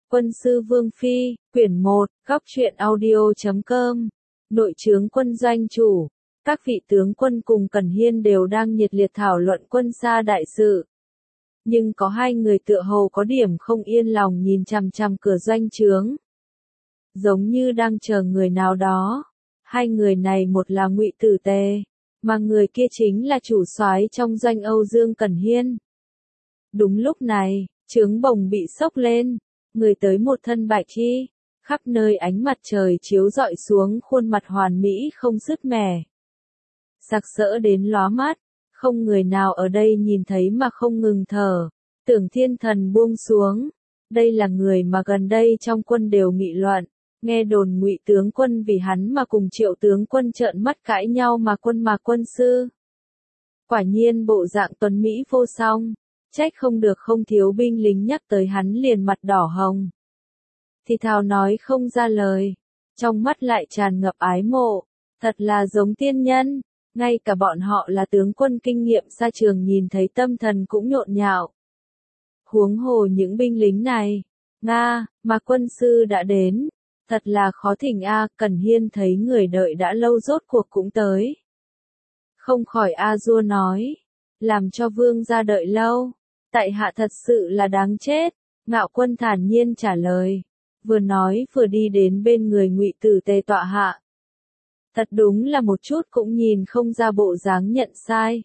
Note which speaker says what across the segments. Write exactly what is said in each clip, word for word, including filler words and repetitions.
Speaker 1: Quân sư Vương Phi, quyển một, góc truyện audio chấm com. Nội trướng quân doanh chủ. Các vị tướng quân cùng Cẩn Hiên đều đang nhiệt liệt thảo luận quân xa đại sự. Nhưng có hai người tựa hồ có điểm không yên lòng nhìn chằm chằm cửa doanh trướng. Giống như đang chờ người nào đó. Hai người này một là Ngụy Tử Tề, mà người kia chính là chủ soái trong doanh Âu Dương Cẩn Hiên. Đúng lúc này, trướng bồng bị sốc lên. Người tới một thân bạch y, khắp nơi ánh mặt trời chiếu rọi xuống khuôn mặt hoàn mỹ không sứt mẻ. Sặc sỡ đến lóa mắt, không người nào ở đây nhìn thấy mà không ngừng thở. Tưởng Thiên Thần buông xuống, đây là người mà gần đây trong quân đều nghị luận, nghe đồn Ngụy tướng quân vì hắn mà cùng Triệu tướng quân trợn mắt cãi nhau mà quân mà quân sư. Quả nhiên bộ dạng tuấn mỹ vô song. Trách không được không thiếu binh lính nhắc tới hắn liền mặt đỏ hồng. Thì thào nói không ra lời, trong mắt lại tràn ngập ái mộ, thật là giống tiên nhân, ngay cả bọn họ là tướng quân kinh nghiệm xa trường nhìn thấy tâm thần cũng nhộn nhạo. Huống hồ những binh lính này, Nga, mà quân sư đã đến, thật là khó thỉnh a. Cẩn Hiên thấy người đợi đã lâu rốt cuộc cũng tới. Không khỏi a dua nói, làm cho vương gia đợi lâu. Tại hạ thật sự là đáng chết, Ngạo Quân thản nhiên trả lời, vừa nói vừa đi đến bên người Ngụy Tử Tề tọa hạ. Thật đúng là một chút cũng nhìn không ra bộ dáng nhận sai.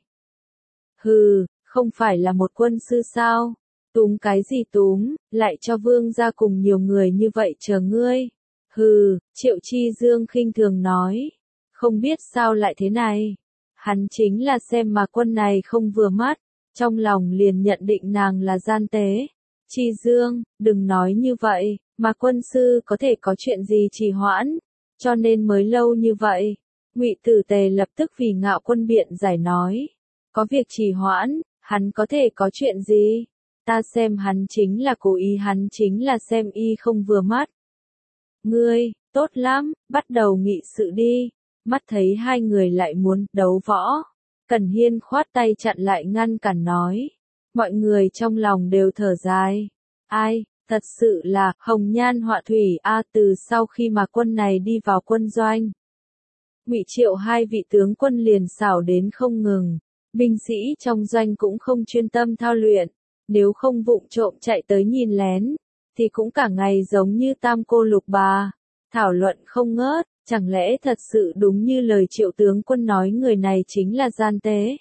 Speaker 1: Hừ, không phải là một quân sư sao, túm cái gì túm, lại cho vương gia cùng nhiều người như vậy chờ ngươi. Hừ, Triệu Chi Dương khinh thường nói, không biết sao lại thế này. Hắn chính là xem mà quân này không vừa mắt. Trong lòng liền nhận định nàng là gian tế. Chi Dương, đừng nói như vậy, mà quân sư có thể có chuyện gì trì hoãn, cho nên mới lâu như vậy. Ngụy Tử Tề lập tức vì Ngạo Quân biện giải nói, có việc trì hoãn, hắn có thể có chuyện gì? Ta xem hắn chính là cố ý, hắn chính là xem y không vừa mắt. Ngươi, tốt lắm, bắt đầu nghị sự đi. Mắt thấy hai người lại muốn đấu võ. Cẩn Hiên khoát tay chặn lại ngăn cản nói. Mọi người trong lòng đều thở dài. Ai, thật sự là hồng nhan họa thủy a. Từ sau khi mà quân này đi vào quân doanh, Ngụy Triệu hai vị tướng quân liền xảo đến không ngừng. Binh sĩ trong doanh cũng không chuyên tâm thao luyện. Nếu không vụng trộm chạy tới nhìn lén, thì cũng cả ngày giống như tam cô lục bà. Thảo luận không ngớt. Chẳng lẽ thật sự đúng như lời Triệu tướng quân nói người này chính là gian tế?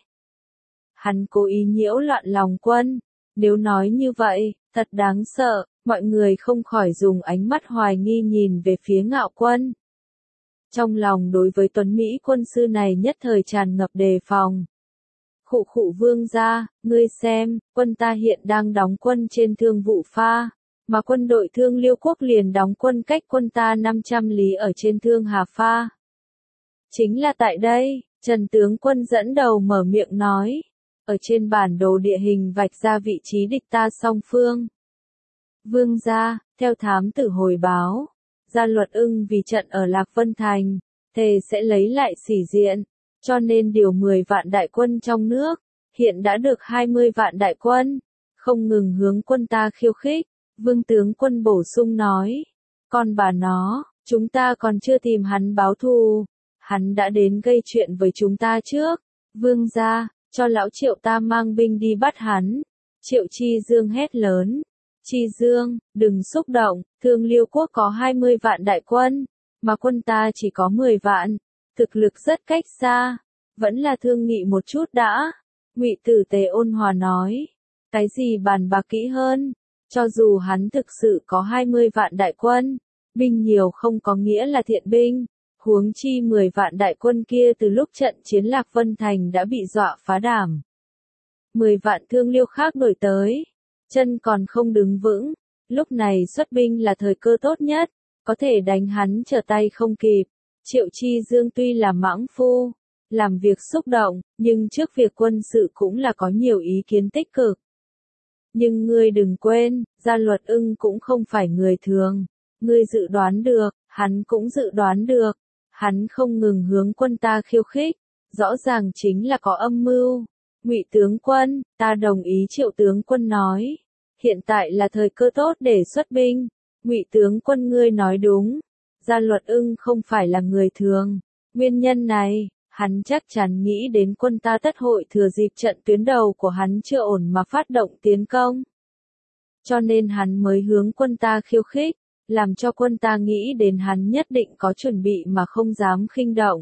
Speaker 1: Hắn cố ý nhiễu loạn lòng quân. Nếu nói như vậy, thật đáng sợ, mọi người không khỏi dùng ánh mắt hoài nghi nhìn về phía Ngạo Quân. Trong lòng đối với tuấn Mỹ quân sư này nhất thời tràn ngập đề phòng. Khụ khụ vương gia, ngươi xem, quân ta hiện đang đóng quân trên Thương Vụ Pha. Mà quân đội Thương Liêu Quốc liền đóng quân cách quân ta năm trăm lý ở trên Thương Hà Pha. Chính là tại đây, Trần tướng quân dẫn đầu mở miệng nói, ở trên bản đồ địa hình vạch ra vị trí địch ta song phương. Vương gia, theo thám tử hồi báo, Gia Luật Ưng vì trận ở Lạc Vân Thành, thề sẽ lấy lại sỉ diện, cho nên điều mười vạn đại quân trong nước, hiện đã được hai mươi vạn đại quân, không ngừng hướng quân ta khiêu khích. Vương tướng quân bổ sung nói, con bà nó, chúng ta còn chưa tìm hắn báo thù, hắn đã đến gây chuyện với chúng ta trước. Vương gia, cho lão Triệu ta mang binh đi bắt hắn. Triệu Chi Dương hét lớn, Chi Dương, đừng xúc động, Thương Liêu Quốc có hai mươi vạn đại quân, mà quân ta chỉ có mười vạn, thực lực rất cách xa, vẫn là thương nghị một chút đã. Ngụy Tử Tề ôn hòa nói, cái gì bàn bạc kỹ hơn. Cho dù hắn thực sự có hai mươi vạn đại quân, binh nhiều không có nghĩa là thiện binh, huống chi mười vạn đại quân kia từ lúc trận chiến Lạc Vân Thành đã bị dọa phá đảm. mười vạn Thương Liêu khác đổi tới, chân còn không đứng vững, lúc này xuất binh là thời cơ tốt nhất, có thể đánh hắn trở tay không kịp. Triệu Chi Dương tuy là mãng phu, làm việc xúc động, nhưng trước việc quân sự cũng là có nhiều ý kiến tích cực. Nhưng ngươi đừng quên, Gia Luật Ưng cũng không phải người thường. Ngươi dự đoán được, hắn cũng dự đoán được. Hắn không ngừng hướng quân ta khiêu khích, rõ ràng chính là có âm mưu. Ngụy tướng quân, ta đồng ý Triệu tướng quân nói. Hiện tại là thời cơ tốt để xuất binh. Ngụy tướng quân ngươi nói đúng, Gia Luật Ưng không phải là người thường. Nguyên nhân này, hắn chắc chắn nghĩ đến quân ta tất hội thừa dịp trận tuyến đầu của hắn chưa ổn mà phát động tiến công. Cho nên hắn mới hướng quân ta khiêu khích, làm cho quân ta nghĩ đến hắn nhất định có chuẩn bị mà không dám khinh động.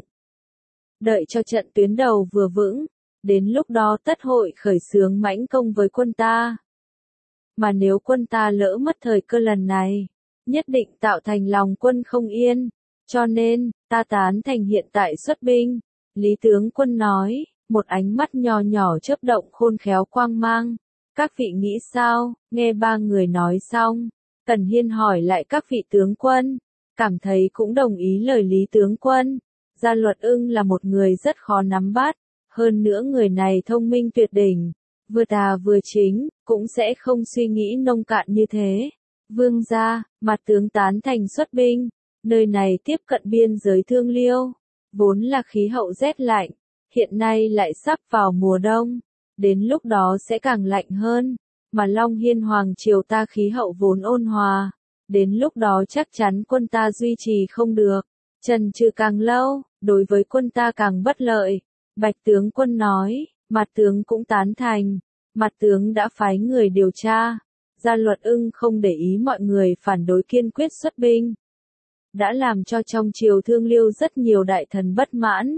Speaker 1: Đợi cho trận tuyến đầu vừa vững, đến lúc đó tất hội khởi xướng mãnh công với quân ta. Mà nếu quân ta lỡ mất thời cơ lần này, nhất định tạo thành lòng quân không yên, cho nên, ta tán thành hiện tại xuất binh. Lý tướng quân nói, một ánh mắt nhỏ nhỏ chớp động khôn khéo quang mang. Các vị nghĩ sao? Nghe ba người nói xong, Cẩn Hiên hỏi lại các vị tướng quân, cảm thấy cũng đồng ý lời Lý tướng quân. Gia Luật Ưng là một người rất khó nắm bắt, hơn nữa người này thông minh tuyệt đỉnh, vừa tà vừa chính, cũng sẽ không suy nghĩ nông cạn như thế. Vương gia, mặt tướng tán thành xuất binh, nơi này tiếp cận biên giới Thương Liêu, vốn là khí hậu rét lạnh, hiện nay lại sắp vào mùa đông, đến lúc đó sẽ càng lạnh hơn, mà Long Hiên Hoàng triều ta khí hậu vốn ôn hòa, đến lúc đó chắc chắn quân ta duy trì không được, trần trừ càng lâu, đối với quân ta càng bất lợi. Bạch tướng quân nói, mặt tướng cũng tán thành, mặt tướng đã phái người điều tra. Gia Luật Ưng không để ý mọi người phản đối kiên quyết xuất binh, đã làm cho trong triều Thương Liêu rất nhiều đại thần bất mãn.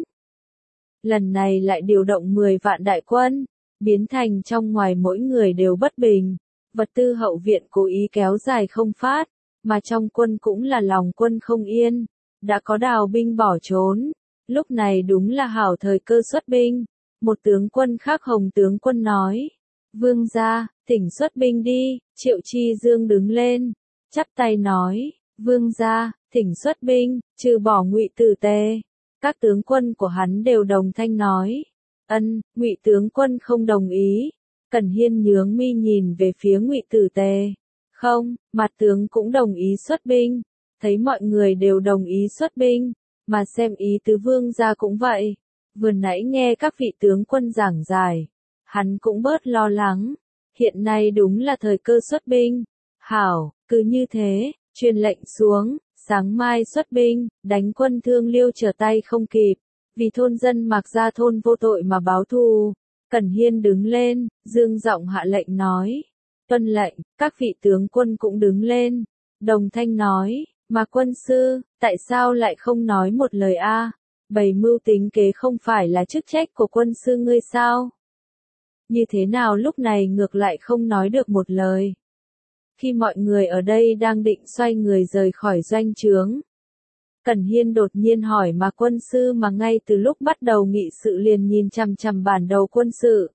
Speaker 1: Lần này lại điều động mười vạn đại quân, biến thành trong ngoài mỗi người đều bất bình, vật tư hậu viện cố ý kéo dài không phát, mà trong quân cũng là lòng quân không yên, đã có đào binh bỏ trốn, lúc này đúng là hảo thời cơ xuất binh. Một tướng quân khác Hồng tướng quân nói, vương gia, thỉnh xuất binh đi. Triệu Chi Dương đứng lên, chắp tay nói, vương gia, thỉnh xuất binh, trừ bỏ Ngụy Tử Tề. Các tướng quân của hắn đều đồng thanh nói, ân. Ngụy tướng quân không đồng ý. Cẩn Hiên nhướng mi nhìn về phía Ngụy Tử Tề, không, mặt tướng cũng đồng ý xuất binh. Thấy mọi người đều đồng ý xuất binh, mà xem ý tứ vương gia cũng vậy. Vừa nãy nghe các vị tướng quân giảng giải, hắn cũng bớt lo lắng. Hiện nay đúng là thời cơ xuất binh. Hảo, cứ như thế, truyền lệnh xuống, sáng mai xuất binh, đánh quân Thương Liêu trở tay không kịp, vì thôn dân Mạc Gia thôn vô tội mà báo thù. Cẩn Hiên đứng lên, dương giọng hạ lệnh nói, tuân lệnh. Các vị tướng quân cũng đứng lên, đồng thanh nói, mà quân sư, tại sao lại không nói một lời a? Bày mưu tính kế không phải là chức trách của quân sư ngươi sao? Như thế nào lúc này ngược lại không nói được một lời? Khi mọi người ở đây đang định xoay người rời khỏi doanh trướng, Cẩn Hiên đột nhiên hỏi mà quân sư mà ngay từ lúc bắt đầu nghị sự liền nhìn chằm chằm bản đầu quân sự.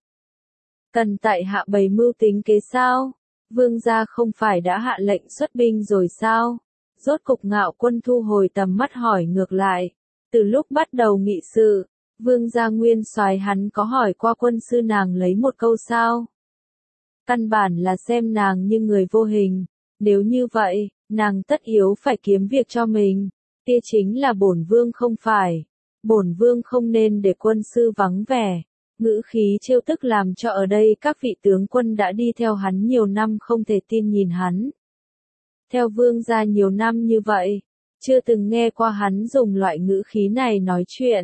Speaker 1: Cần tại hạ bày mưu tính kế sao? Vương gia không phải đã hạ lệnh xuất binh rồi sao? Rốt cục Ngạo Quân thu hồi tầm mắt hỏi ngược lại. Từ lúc bắt đầu nghị sự, Vương gia nguyên soái hắn có hỏi qua quân sư nàng lấy một câu sao? Căn bản là xem nàng như người vô hình, nếu như vậy, nàng tất yếu phải kiếm việc cho mình. Kia chính là bổn vương không phải. Bổn vương không nên để quân sư vắng vẻ. Ngữ khí trêu tức làm cho ở đây các vị tướng quân đã đi theo hắn nhiều năm không thể tin nhìn hắn. Theo vương gia nhiều năm như vậy, chưa từng nghe qua hắn dùng loại ngữ khí này nói chuyện.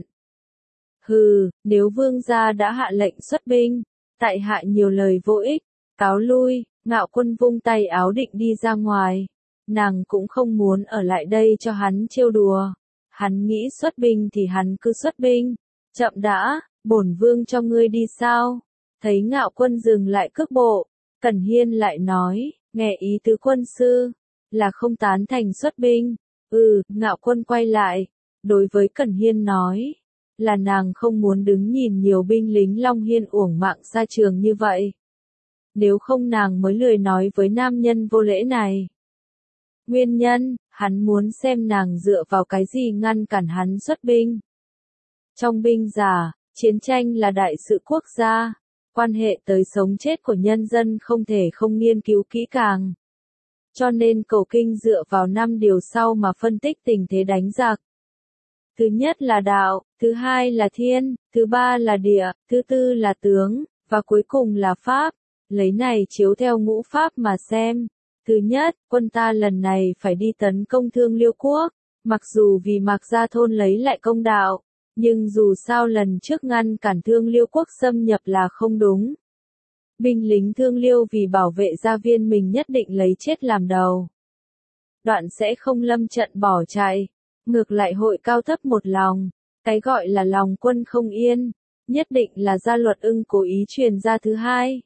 Speaker 1: Hừ, nếu vương gia đã hạ lệnh xuất binh, tại hạ nhiều lời vô ích, cáo lui. Ngạo Quân vung tay áo định đi ra ngoài. Nàng cũng không muốn ở lại đây cho hắn trêu đùa. Hắn nghĩ xuất binh thì hắn cứ xuất binh. Chậm đã, bổn vương cho ngươi đi sao? Thấy Ngạo Quân dừng lại cước bộ, Cẩn Hiên lại nói, nghe ý tứ quân sư, là không tán thành xuất binh. Ừ, Ngạo Quân quay lại, đối với Cẩn Hiên nói, là nàng không muốn đứng nhìn nhiều binh lính Long Hiên uổng mạng xa trường như vậy. Nếu không nàng mới lười nói với nam nhân vô lễ này. Nguyên nhân, hắn muốn xem nàng dựa vào cái gì ngăn cản hắn xuất binh. Trong binh giả, chiến tranh là đại sự quốc gia, quan hệ tới sống chết của nhân dân không thể không nghiên cứu kỹ càng. Cho nên Cầu Kinh dựa vào năm điều sau mà phân tích tình thế đánh giặc. Thứ nhất là đạo, thứ hai là thiên, thứ ba là địa, thứ tư là tướng, và cuối cùng là pháp. Lấy này chiếu theo ngũ pháp mà xem, Thứ nhất, quân ta lần này phải đi tấn công Thương Liêu quốc, mặc dù vì Mạc Gia Thôn lấy lại công đạo, nhưng dù sao lần trước ngăn cản Thương Liêu quốc xâm nhập là không đúng. Binh lính Thương Liêu vì bảo vệ gia viên mình nhất định lấy chết làm đầu. Đoạn sẽ không lâm trận bỏ chạy, ngược lại hội cao thấp một lòng, cái gọi là lòng quân không yên, nhất định là Gia Luật Ưng cố ý truyền ra thứ hai.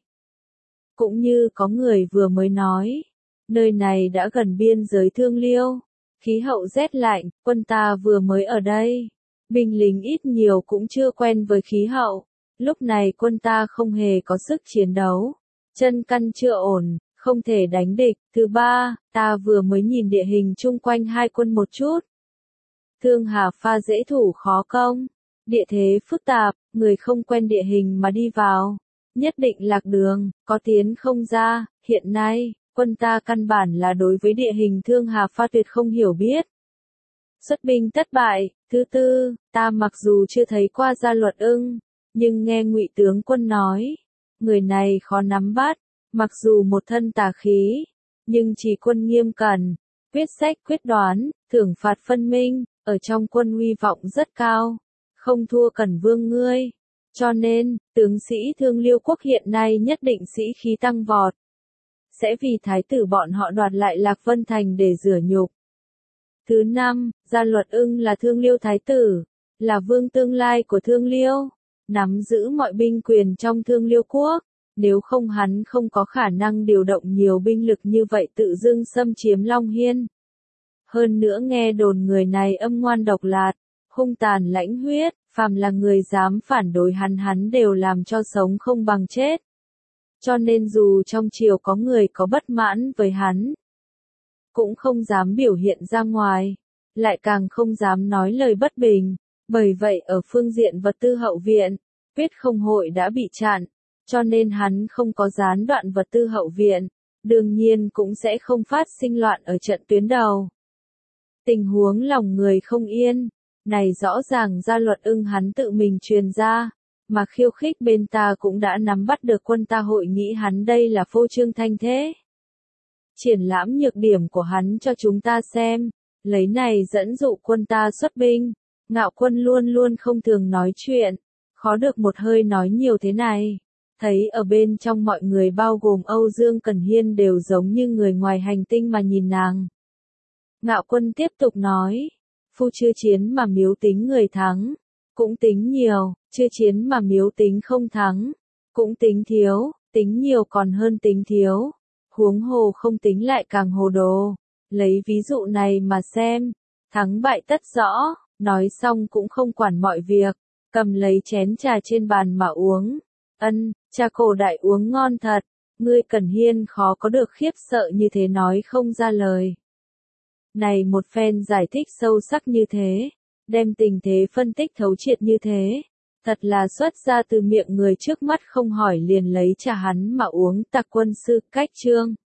Speaker 1: Cũng như có người vừa mới nói, nơi này đã gần biên giới Thương Liêu, khí hậu rét lạnh, quân ta vừa mới ở đây, binh lính ít nhiều cũng chưa quen với khí hậu, lúc này quân ta không hề có sức chiến đấu, chân căn chưa ổn, không thể đánh địch. Thứ ba, ta vừa mới nhìn địa hình chung quanh hai quân một chút. Thương Hà Pha dễ thủ khó công, địa thế phức tạp, người không quen địa hình mà đi vào, nhất định lạc đường, có tiến không ra. Hiện nay, quân ta căn bản là đối với địa hình Thương Hà Pha tuyệt không hiểu biết. Xuất binh thất bại. Thứ tư, ta mặc dù chưa thấy qua Gia Luật Ưng, nhưng nghe Ngụy tướng quân nói, người này khó nắm bắt, mặc dù một thân tà khí, nhưng chỉ quân nghiêm cẩn, quyết sách quyết đoán, thưởng phạt phân minh, ở trong quân uy vọng rất cao, không thua Cẩn Vương ngươi. Cho nên, tướng sĩ Thương Liêu quốc hiện nay nhất định sĩ khí tăng vọt, sẽ vì thái tử bọn họ đoạt lại Lạc Vân Thành để rửa nhục. Thứ năm, Gia Luật Ưng là Thương Liêu thái tử, là vương tương lai của Thương Liêu, nắm giữ mọi binh quyền trong Thương Liêu quốc, nếu không hắn không có khả năng điều động nhiều binh lực như vậy tự dưng xâm chiếm Long Hiên. Hơn nữa nghe đồn người này âm ngoan độc lạt, hung tàn lãnh huyết, phàm là người dám phản đối hắn hắn đều làm cho sống không bằng chết. Cho nên dù trong triều có người có bất mãn với hắn, cũng không dám biểu hiện ra ngoài, lại càng không dám nói lời bất bình. Bởi vậy ở phương diện vật tư hậu viện, Quyết Không Hội đã bị chặn, cho nên hắn không có gián đoạn vật tư hậu viện, đương nhiên cũng sẽ không phát sinh loạn ở trận tuyến đầu. Tình huống lòng người không yên, này rõ ràng Gia Luật Ưng hắn tự mình truyền ra, mà khiêu khích bên ta cũng đã nắm bắt được quân ta hội nghĩ hắn đây là phô trương thanh thế. Triển lãm nhược điểm của hắn cho chúng ta xem, lấy này dẫn dụ quân ta xuất binh. Ngạo Quân luôn luôn không thường nói chuyện, khó được một hơi nói nhiều thế này. Thấy ở bên trong mọi người bao gồm Âu Dương Cẩn Hiên đều giống như người ngoài hành tinh mà nhìn nàng. Ngạo Quân tiếp tục nói, phu chưa chiến mà miếu tính người thắng, cũng tính nhiều, chưa chiến mà miếu tính không thắng, cũng tính thiếu, tính nhiều còn hơn tính thiếu, huống hồ không tính lại càng hồ đồ. Lấy ví dụ này mà xem, thắng bại tất rõ. Nói xong cũng không quản mọi việc, cầm lấy chén trà trên bàn mà uống. Ân, trà cổ đại uống ngon thật, ngươi Cẩn Hiên khó có được khiếp sợ như thế nói không ra lời. Này một phen giải thích sâu sắc như thế, đem tình thế phân tích thấu triệt như thế, thật là xuất ra từ miệng người trước mắt không hỏi liền lấy trà hắn mà uống. Tạc Quân sư cách chương.